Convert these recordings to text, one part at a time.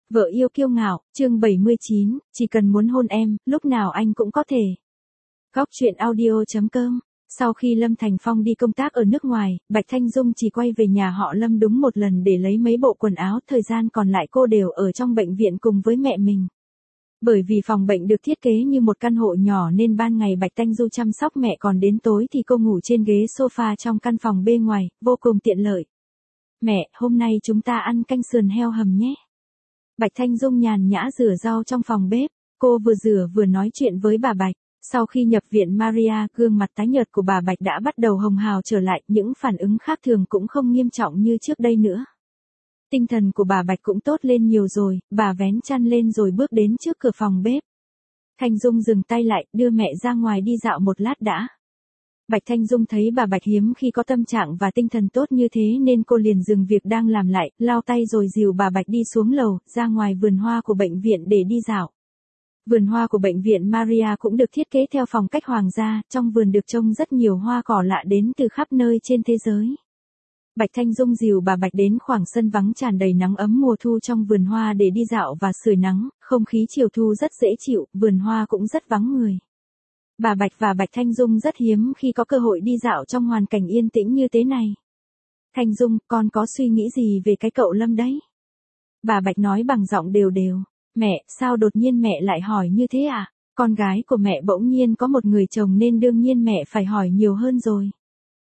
Vợ yêu kiêu ngạo, chương 79, chỉ cần muốn hôn em, lúc nào anh cũng có thể. Góc truyện audio.com. Sau khi Lâm Thành Phong đi công tác ở nước ngoài, Bạch Thanh Dung chỉ quay về nhà họ Lâm đúng một lần để lấy mấy bộ quần áo, thời gian còn lại cô đều ở trong bệnh viện cùng với mẹ mình. Bởi vì phòng bệnh được thiết kế như một căn hộ nhỏ nên ban ngày Bạch Thanh Du chăm sóc mẹ, còn đến tối thì cô ngủ trên ghế sofa trong căn phòng bên ngoài, vô cùng tiện lợi. Mẹ, hôm nay chúng ta ăn canh sườn heo hầm nhé. Bạch Thanh Dung nhàn nhã rửa rau trong phòng bếp, cô vừa rửa vừa nói chuyện với bà Bạch. Sau khi nhập viện Maria, gương mặt tái nhợt của bà Bạch đã bắt đầu hồng hào trở lại, những phản ứng khác thường cũng không nghiêm trọng như trước đây nữa. Tinh thần của bà Bạch cũng tốt lên nhiều rồi, bà vén chăn lên rồi bước đến trước cửa phòng bếp. Thanh Dung dừng tay lại, đưa mẹ ra ngoài đi dạo một lát đã. Bạch Thanh Dung thấy bà Bạch hiếm khi có tâm trạng và tinh thần tốt như thế nên cô liền dừng việc đang làm lại, lau tay rồi dìu bà Bạch đi xuống lầu, ra ngoài vườn hoa của bệnh viện để đi dạo. Vườn hoa của bệnh viện Maria cũng được thiết kế theo phong cách hoàng gia, trong vườn được trồng rất nhiều hoa cỏ lạ đến từ khắp nơi trên thế giới. Bạch Thanh Dung dìu bà Bạch đến khoảng sân vắng tràn đầy nắng ấm mùa thu trong vườn hoa để đi dạo và sưởi nắng, không khí chiều thu rất dễ chịu, vườn hoa cũng rất vắng người. Bà Bạch và Bạch Thanh Dung rất hiếm khi có cơ hội đi dạo trong hoàn cảnh yên tĩnh như thế này. Thanh Dung, con có suy nghĩ gì về cái cậu Lâm đấy? Bà Bạch nói bằng giọng đều đều. Mẹ, sao đột nhiên mẹ lại hỏi như thế à? Con gái của mẹ bỗng nhiên có một người chồng nên đương nhiên mẹ phải hỏi nhiều hơn rồi.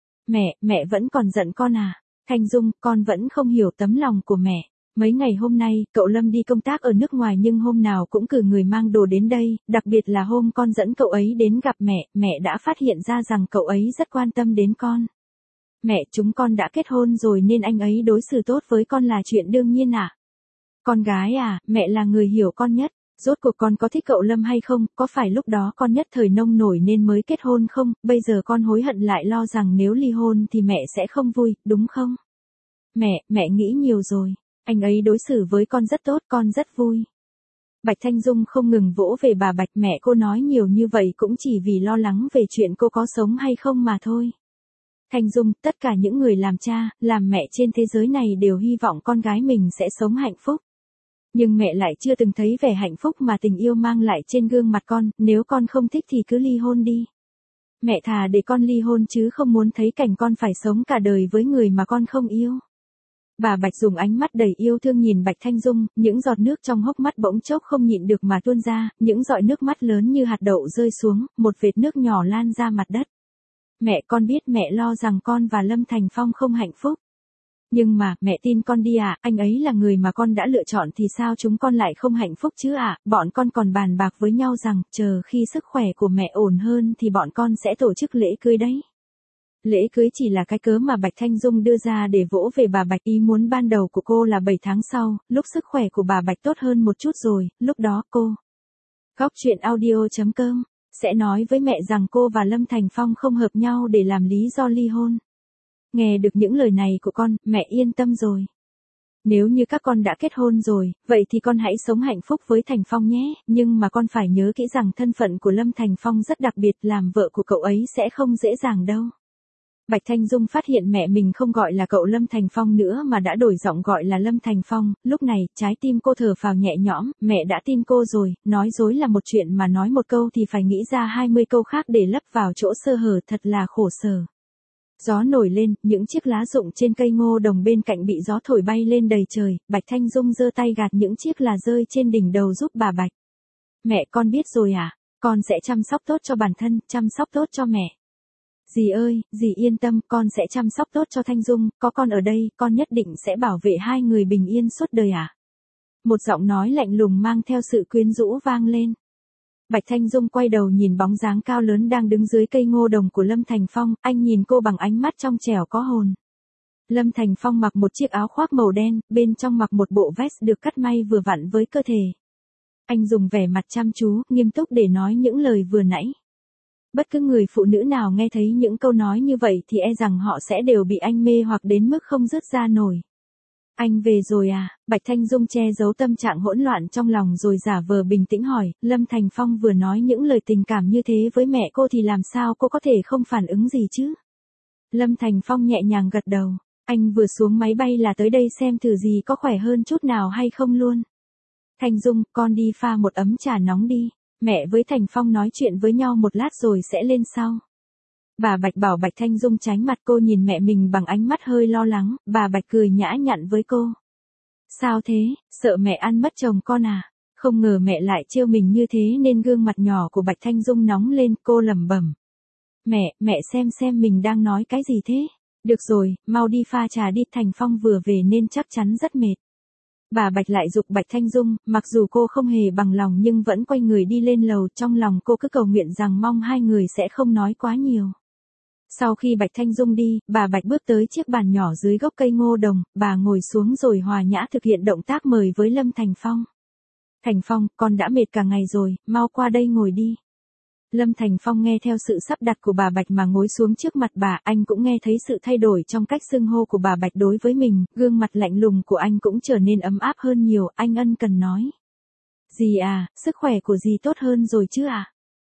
Mẹ vẫn còn giận con à? Thanh Dung, con vẫn không hiểu tấm lòng của mẹ. Mấy ngày hôm nay, cậu Lâm đi công tác ở nước ngoài nhưng hôm nào cũng cử người mang đồ đến đây, đặc biệt là hôm con dẫn cậu ấy đến gặp mẹ đã phát hiện ra rằng cậu ấy rất quan tâm đến con. Mẹ, chúng con đã kết hôn rồi nên anh ấy đối xử tốt với con là chuyện đương nhiên à? Con gái à, mẹ là người hiểu con nhất, rốt cuộc con có thích cậu Lâm hay không, có phải lúc đó con nhất thời nông nổi nên mới kết hôn không, bây giờ con hối hận lại lo rằng nếu ly hôn thì mẹ sẽ không vui, đúng không? Mẹ nghĩ nhiều rồi, anh ấy đối xử với con rất tốt, con rất vui. Bạch Thanh Dung không ngừng vỗ về bà Bạch, mẹ cô nói nhiều như vậy cũng chỉ vì lo lắng về chuyện cô có sống hay không mà thôi. Thanh Dung, tất cả những người làm cha, làm mẹ trên thế giới này đều hy vọng con gái mình sẽ sống hạnh phúc. Nhưng mẹ lại chưa từng thấy vẻ hạnh phúc mà tình yêu mang lại trên gương mặt con, nếu con không thích thì cứ ly hôn đi. Mẹ thà để con ly hôn chứ không muốn thấy cảnh con phải sống cả đời với người mà con không yêu. Bà Bạch dùng ánh mắt đầy yêu thương nhìn Bạch Thanh Dung, những giọt nước trong hốc mắt bỗng chốc không nhịn được mà tuôn ra, những giọt nước mắt lớn như hạt đậu rơi xuống, một vệt nước nhỏ lan ra mặt đất. Mẹ, con biết mẹ lo rằng con và Lâm Thành Phong không hạnh phúc. Nhưng mà, mẹ tin con đi à, anh ấy là người mà con đã lựa chọn thì sao chúng con lại không hạnh phúc chứ à, bọn con còn bàn bạc với nhau rằng, chờ khi sức khỏe của mẹ ổn hơn thì bọn con sẽ tổ chức lễ cưới đấy. Lễ cưới chỉ là cái cớ mà Bạch Thanh Dung đưa ra để vỗ về bà Bạch, ý muốn ban đầu của cô là 7 tháng sau, lúc sức khỏe của bà Bạch tốt hơn một chút rồi, lúc đó cô. Góc truyện audio.com sẽ nói với mẹ rằng cô và Lâm Thành Phong không hợp nhau để làm lý do ly hôn. Nghe được những lời này của con, mẹ yên tâm rồi. Nếu như các con đã kết hôn rồi, vậy thì con hãy sống hạnh phúc với Thành Phong nhé, nhưng mà con phải nhớ kỹ rằng thân phận của Lâm Thành Phong rất đặc biệt, làm vợ của cậu ấy sẽ không dễ dàng đâu. Bạch Thanh Dung phát hiện mẹ mình không gọi là cậu Lâm Thành Phong nữa mà đã đổi giọng gọi là Lâm Thành Phong, lúc này, trái tim cô thở phào nhẹ nhõm, mẹ đã tin cô rồi, nói dối là một chuyện mà nói một câu thì phải nghĩ ra 20 câu khác để lấp vào chỗ sơ hở, thật là khổ sở. Gió nổi lên, những chiếc lá rụng trên cây ngô đồng bên cạnh bị gió thổi bay lên đầy trời, Bạch Thanh Dung giơ tay gạt những chiếc lá rơi trên đỉnh đầu giúp bà Bạch. Mẹ, con biết rồi à, con sẽ chăm sóc tốt cho bản thân, chăm sóc tốt cho mẹ. Dì ơi, dì yên tâm, con sẽ chăm sóc tốt cho Thanh Dung, có con ở đây, con nhất định sẽ bảo vệ hai người bình yên suốt đời à. Một giọng nói lạnh lùng mang theo sự quyến rũ vang lên. Bạch Thanh Dung quay đầu nhìn bóng dáng cao lớn đang đứng dưới cây ngô đồng của Lâm Thành Phong, anh nhìn cô bằng ánh mắt trong trẻo có hồn. Lâm Thành Phong mặc một chiếc áo khoác màu đen, bên trong mặc một bộ vest được cắt may vừa vặn với cơ thể. Anh dùng vẻ mặt chăm chú, nghiêm túc để nói những lời vừa nãy. Bất cứ người phụ nữ nào nghe thấy những câu nói như vậy thì e rằng họ sẽ đều bị anh mê hoặc đến mức không dứt ra nổi. Anh về rồi à? Bạch Thanh Dung che giấu tâm trạng hỗn loạn trong lòng rồi giả vờ bình tĩnh hỏi, Lâm Thành Phong vừa nói những lời tình cảm như thế với mẹ cô thì làm sao cô có thể không phản ứng gì chứ? Lâm Thành Phong nhẹ nhàng gật đầu, anh vừa xuống máy bay là tới đây xem thử gì có khỏe hơn chút nào hay không luôn. Thanh Dung, con đi pha một ấm trà nóng đi. Mẹ với Thành Phong nói chuyện với nhau một lát rồi sẽ lên sau. Bà Bạch bảo Bạch Thanh Dung tránh mặt cô, nhìn mẹ mình bằng ánh mắt hơi lo lắng, bà Bạch cười nhã nhặn với cô. Sao thế, sợ mẹ ăn mất chồng con à? Không ngờ mẹ lại trêu mình như thế nên gương mặt nhỏ của Bạch Thanh Dung nóng lên, cô lẩm bẩm. Mẹ xem mình đang nói cái gì thế? Được rồi, mau đi pha trà đi, Thành Phong vừa về nên chắc chắn rất mệt. Bà Bạch lại giục Bạch Thanh Dung, mặc dù cô không hề bằng lòng nhưng vẫn quay người đi lên lầu, trong lòng cô cứ cầu nguyện rằng mong hai người sẽ không nói quá nhiều. Sau khi Bạch Thanh Dung đi, bà Bạch bước tới chiếc bàn nhỏ dưới gốc cây ngô đồng, bà ngồi xuống rồi hòa nhã thực hiện động tác mời với Lâm Thành Phong. Thành Phong, con đã mệt cả ngày rồi, mau qua đây ngồi đi. Lâm Thành Phong nghe theo sự sắp đặt của bà Bạch mà ngồi xuống trước mặt bà, anh cũng nghe thấy sự thay đổi trong cách xưng hô của bà Bạch đối với mình, gương mặt lạnh lùng của anh cũng trở nên ấm áp hơn nhiều, anh ân cần nói. Dì à, sức khỏe của dì tốt hơn rồi chứ à?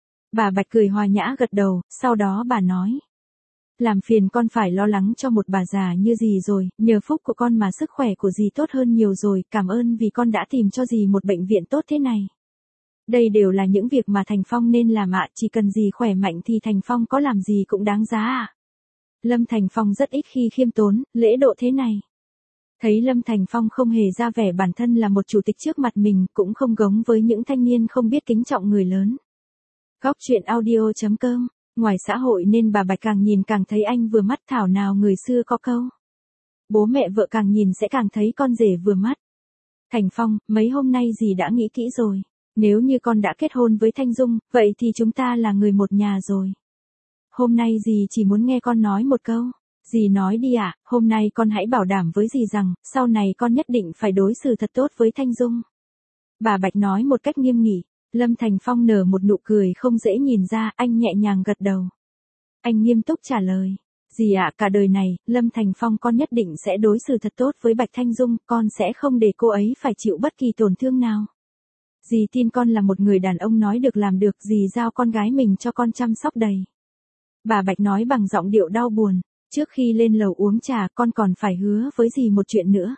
Bà Bạch cười hòa nhã gật đầu, sau đó bà nói. Làm phiền con phải lo lắng cho một bà già như dì rồi, nhờ phúc của con mà sức khỏe của dì tốt hơn nhiều rồi, cảm ơn vì con đã tìm cho dì một bệnh viện tốt thế này. Đây đều là những việc mà Thành Phong nên làm ạ, chỉ cần dì khỏe mạnh thì Thành Phong có làm gì cũng đáng giá ạ. Lâm Thành Phong rất ít khi khiêm tốn, lễ độ thế này. Thấy Lâm Thành Phong không hề ra vẻ bản thân là một chủ tịch trước mặt mình, cũng không gống với những thanh niên không biết kính trọng người lớn. Góc truyện audio.com. Ngoài xã hội nên bà Bạch càng nhìn càng thấy anh vừa mắt, thảo nào người xưa có câu. Bố mẹ vợ càng nhìn sẽ càng thấy con rể vừa mắt. Thành Phong, mấy hôm nay dì đã nghĩ kỹ rồi. Nếu như con đã kết hôn với Thanh Dung, vậy thì chúng ta là người một nhà rồi. Hôm nay dì chỉ muốn nghe con nói một câu. Dì nói đi ạ, hôm nay con hãy bảo đảm với dì rằng, sau này con nhất định phải đối xử thật tốt với Thanh Dung. Bà Bạch nói một cách nghiêm nghị. Lâm Thành Phong nở một nụ cười không dễ nhìn ra, anh nhẹ nhàng gật đầu. Anh nghiêm túc trả lời. Dì ạ, cả đời này, Lâm Thành Phong con nhất định sẽ đối xử thật tốt với Bạch Thanh Dung, con sẽ không để cô ấy phải chịu bất kỳ tổn thương nào. Dì tin con là một người đàn ông nói được làm được, dì giao con gái mình cho con chăm sóc đầy. Bà Bạch nói bằng giọng điệu đau buồn. Trước khi lên lầu uống trà con còn phải hứa với dì một chuyện nữa.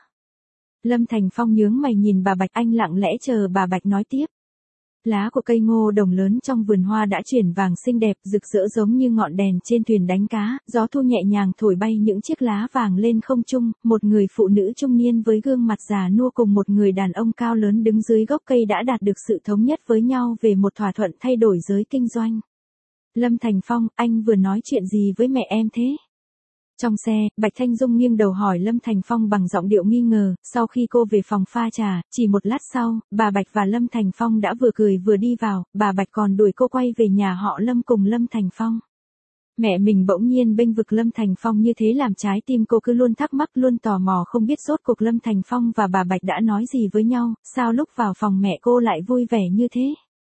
Lâm Thành Phong nhướng mày nhìn bà Bạch, anh lặng lẽ chờ bà Bạch nói tiếp. Lá của cây ngô đồng lớn trong vườn hoa đã chuyển vàng xinh đẹp, rực rỡ giống như ngọn đèn trên thuyền đánh cá, gió thu nhẹ nhàng thổi bay những chiếc lá vàng lên không trung, một người phụ nữ trung niên với gương mặt già nua cùng một người đàn ông cao lớn đứng dưới gốc cây đã đạt được sự thống nhất với nhau về một thỏa thuận thay đổi giới kinh doanh. Lâm Thành Phong, anh vừa nói chuyện gì với mẹ em thế? Trong xe, Bạch Thanh Dung nghiêng đầu hỏi Lâm Thành Phong bằng giọng điệu nghi ngờ, sau khi cô về phòng pha trà, chỉ một lát sau, bà Bạch và Lâm Thành Phong đã vừa cười vừa đi vào, bà Bạch còn đuổi cô quay về nhà họ Lâm cùng Lâm Thành Phong. Mẹ mình bỗng nhiên bênh vực Lâm Thành Phong như thế làm trái tim cô cứ luôn thắc mắc, luôn tò mò không biết rốt cuộc Lâm Thành Phong và bà Bạch đã nói gì với nhau, sao lúc vào phòng mẹ cô lại vui vẻ như thế?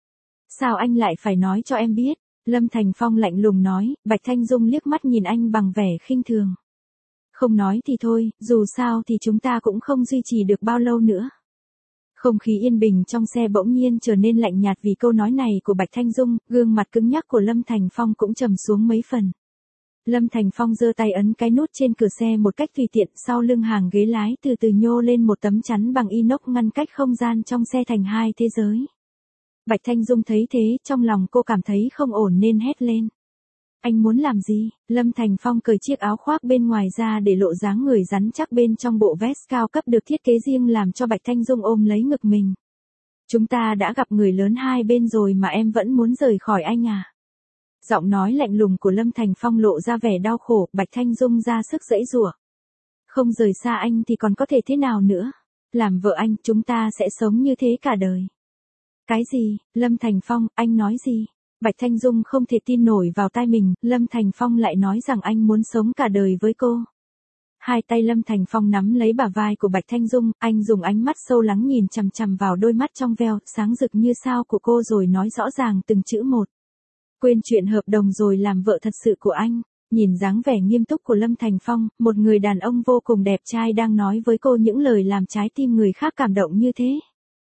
Sao anh lại phải nói cho em biết? Lâm Thành Phong lạnh lùng nói, Bạch Thanh Dung liếc mắt nhìn anh bằng vẻ khinh thường. Không nói thì thôi, dù sao thì chúng ta cũng không duy trì được bao lâu nữa. Không khí yên bình trong xe bỗng nhiên trở nên lạnh nhạt vì câu nói này của Bạch Thanh Dung, gương mặt cứng nhắc của Lâm Thành Phong cũng trầm xuống mấy phần. Lâm Thành Phong giơ tay ấn cái nút trên cửa xe một cách tùy tiện, sau lưng hàng ghế lái từ từ nhô lên một tấm chắn bằng inox ngăn cách không gian trong xe thành hai thế giới. Bạch Thanh Dung thấy thế, trong lòng cô cảm thấy không ổn nên hét lên. Anh muốn làm gì? Lâm Thành Phong cởi chiếc áo khoác bên ngoài ra để lộ dáng người rắn chắc bên trong bộ vest cao cấp được thiết kế riêng làm cho Bạch Thanh Dung ôm lấy ngực mình. Chúng ta đã gặp người lớn hai bên rồi mà em vẫn muốn rời khỏi anh à? Giọng nói lạnh lùng của Lâm Thành Phong lộ ra vẻ đau khổ, Bạch Thanh Dung ra sức giãy giụa. Không rời xa anh thì còn có thể thế nào nữa? Làm vợ anh, chúng ta sẽ sống như thế cả đời. Cái gì? Lâm Thành Phong, anh nói gì? Bạch Thanh Dung không thể tin nổi vào tai mình, Lâm Thành Phong lại nói rằng anh muốn sống cả đời với cô. Hai tay Lâm Thành Phong nắm lấy bả vai của Bạch Thanh Dung, anh dùng ánh mắt sâu lắng nhìn chằm chằm vào đôi mắt trong veo, sáng rực như sao của cô rồi nói rõ ràng từng chữ một. Quên chuyện hợp đồng rồi làm vợ thật sự của anh. Nhìn dáng vẻ nghiêm túc của Lâm Thành Phong, một người đàn ông vô cùng đẹp trai đang nói với cô những lời làm trái tim người khác cảm động như thế.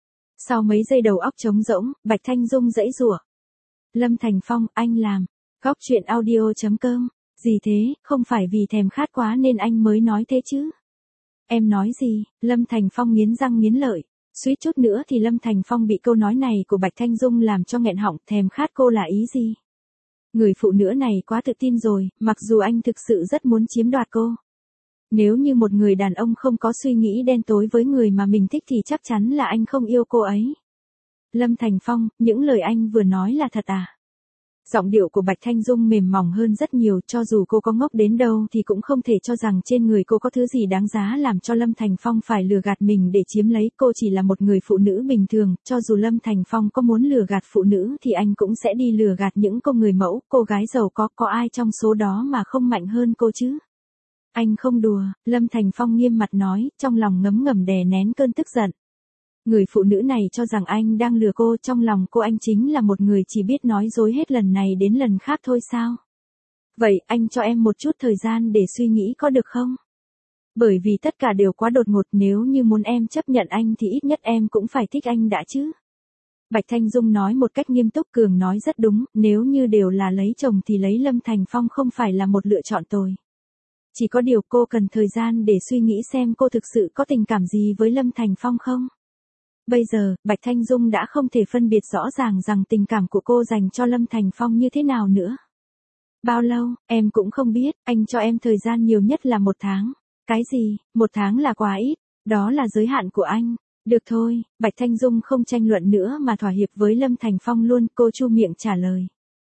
Sau mấy giây đầu óc trống rỗng, Bạch Thanh Dung giãy giụa. Lâm Thành Phong, anh làm. Góc truyện audio.com. Gì thế, không phải vì thèm khát quá nên anh mới nói thế chứ? Em nói gì? Lâm Thành Phong nghiến răng nghiến lợi. Suýt chút nữa thì Lâm Thành Phong bị câu nói này của Bạch Thanh Dung làm cho nghẹn họng, thèm khát cô là ý gì? Người phụ nữ này quá tự tin rồi, mặc dù anh thực sự rất muốn chiếm đoạt cô. Nếu như một người đàn ông không có suy nghĩ đen tối với người mà mình thích thì chắc chắn là anh không yêu cô ấy. Lâm Thành Phong, những lời anh vừa nói là thật à? Giọng điệu của Bạch Thanh Dung mềm mỏng hơn rất nhiều, cho dù cô có ngốc đến đâu thì cũng không thể cho rằng trên người cô có thứ gì đáng giá làm cho Lâm Thành Phong phải lừa gạt mình để chiếm lấy. Cô chỉ là một người phụ nữ bình thường, cho dù Lâm Thành Phong có muốn lừa gạt phụ nữ thì anh cũng sẽ đi lừa gạt những cô người mẫu, cô gái giàu có ai trong số đó mà không mạnh hơn cô chứ? Anh không đùa, Lâm Thành Phong nghiêm mặt nói, trong lòng ngấm ngầm đè nén cơn tức giận. Người phụ nữ này cho rằng anh đang lừa cô, trong lòng cô anh chính là một người chỉ biết nói dối hết lần này đến lần khác thôi sao? Vậy anh cho em một chút thời gian để suy nghĩ có được không? Bởi vì tất cả đều quá đột ngột, nếu như muốn em chấp nhận anh thì ít nhất em cũng phải thích anh đã chứ. Bạch Thanh Dung nói một cách nghiêm túc, Cường nói rất đúng, nếu như đều là lấy chồng thì lấy Lâm Thành Phong không phải là một lựa chọn tồi. Chỉ có điều cô cần thời gian để suy nghĩ xem cô thực sự có tình cảm gì với Lâm Thành Phong không. Bây giờ, Bạch Thanh Dung đã không thể phân biệt rõ ràng rằng tình cảm của cô dành cho Lâm Thành Phong như thế nào nữa. Bao lâu, em cũng không biết, anh cho em thời gian nhiều nhất là 1 tháng. Cái gì, 1 tháng là quá ít, đó là giới hạn của anh. Được thôi, Bạch Thanh Dung không tranh luận nữa mà thỏa hiệp với Lâm Thành Phong luôn, cô chu miệng trả lời.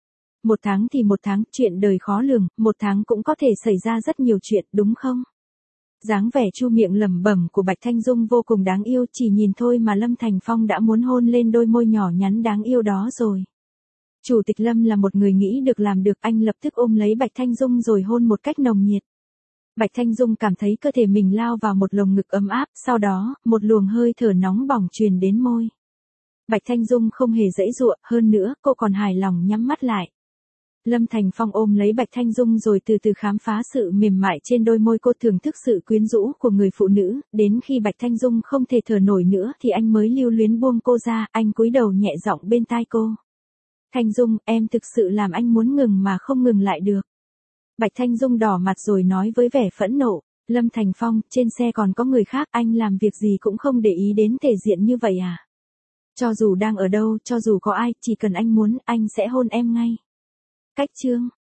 1 tháng thì 1 tháng, chuyện đời khó lường, 1 tháng cũng có thể xảy ra rất nhiều chuyện, đúng không? Dáng vẻ chu miệng lẩm bẩm của Bạch Thanh Dung vô cùng đáng yêu, chỉ nhìn thôi mà Lâm Thành Phong đã muốn hôn lên đôi môi nhỏ nhắn đáng yêu đó rồi. Chủ tịch Lâm là một người nghĩ được làm được, anh lập tức ôm lấy Bạch Thanh Dung rồi hôn một cách nồng nhiệt. Bạch Thanh Dung cảm thấy cơ thể mình lao vào một lồng ngực ấm áp, sau đó, một luồng hơi thở nóng bỏng truyền đến môi. Bạch Thanh Dung không hề giãy giụa, hơn nữa, cô còn hài lòng nhắm mắt lại. Lâm Thành Phong ôm lấy Bạch Thanh Dung rồi từ từ khám phá sự mềm mại trên đôi môi cô, thưởng thức sự quyến rũ của người phụ nữ, đến khi Bạch Thanh Dung không thể thở nổi nữa thì anh mới lưu luyến buông cô ra, anh cúi đầu nhẹ giọng bên tai cô. Thanh Dung, em thực sự làm anh muốn ngừng mà không ngừng lại được. Bạch Thanh Dung đỏ mặt rồi nói với vẻ phẫn nộ, Lâm Thành Phong, trên xe còn có người khác, anh làm việc gì cũng không để ý đến thể diện như vậy à? Cho dù đang ở đâu, cho dù có ai, chỉ cần anh muốn, anh sẽ hôn em ngay. Cách chương